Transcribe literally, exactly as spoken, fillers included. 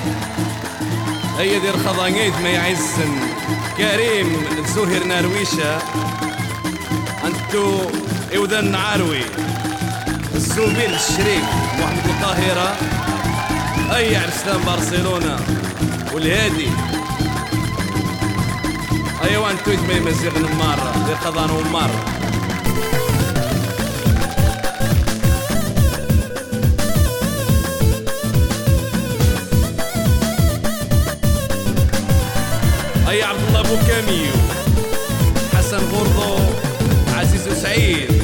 هيا دير خضانيت ما يعزن كريم زهير نرويشة انتو ايوذن عروي الزوبيل الشريك محمد القاهرة هيا عرسلان برشلونة والهادي هيا وان تويت ما يمزيغ نمار دير خضان ومار هيا عبد الله بوكاميو حسن غرضو عزيز وسعيد